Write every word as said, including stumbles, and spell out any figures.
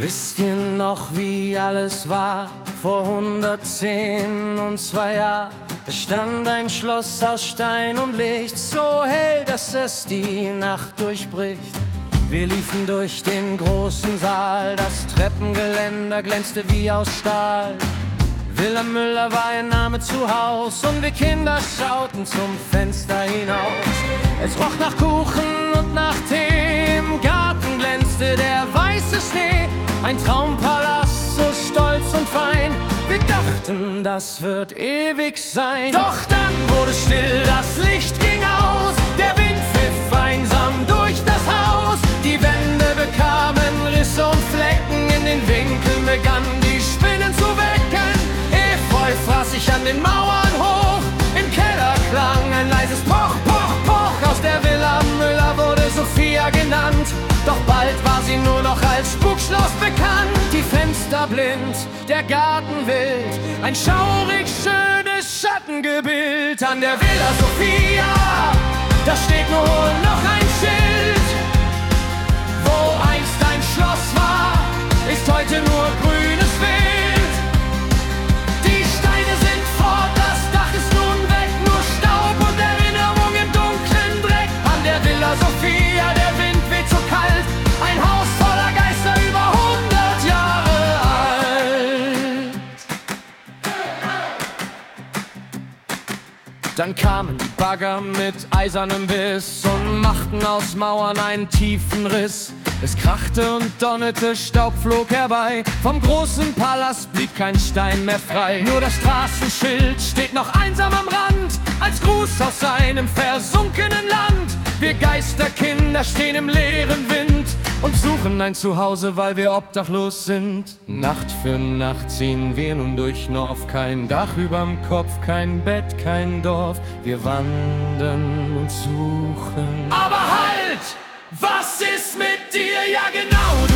Wisst ihr noch, wie alles war vor hundertzehn und zwei Jahren? Es stand ein Schloss aus Stein und Licht, so hell, dass es die Nacht durchbricht. Wir liefen durch den großen Saal, das Treppengeländer glänzte wie aus Stahl. Villa Müller war ihr Name zu Haus und wir Kinder schauten zum Fenster hinaus. Es roch nach Kuchen und nach Tee, im Garten glänzte der weiße Schnee. Ein Traumpalast, so stolz und fein, wir dachten, das wird ewig sein. Doch dann wurde still, das Licht ging aus, der Wind pfiff einsam durch das Haus. Die Wände bekamen Risse und Flecken, in den Winkeln begannen die Spinnen zu wecken. Efeu fraß sich an den Mauern hoch, im Keller klang ein leises Poch, Poch, Poch. Aus der Villa Müller wurde Sophia genannt, doch bald war sie nur noch als Spukschloss bekannt. Die Fenster blind, der Garten wild, ein schaurig schönes Schattengebild. An der Villa Sophia, da steht nur noch ein Schild. Wo einst ein Schloss war, ist heute nur grünes Wild. Die Steine sind fort, das Dach ist nun weg, nur Staub und Erinnerung im dunklen Dreck. An der Villa Sophia, der Wind weht so kalt, ein Haus voller Geister über hundert Jahre alt. Dann kamen die Bagger mit eisernem Biss und machten aus Mauern einen tiefen Riss. Es krachte und donnerte, Staub flog herbei, vom großen Palast blieb kein Stein mehr frei. Nur das Straßenschild steht noch einsam am Rand, als Gruß aus seinem versunkenen Land. Wir Geisterkinder stehen im leeren Wind und suchen ein Zuhause, weil wir obdachlos sind. Nacht für Nacht ziehen wir nun durch Norf, kein Dach überm Kopf, kein Bett, kein Dorf. Wir wandern und suchen. Aber halt! Was ist mit dir? Ja genau!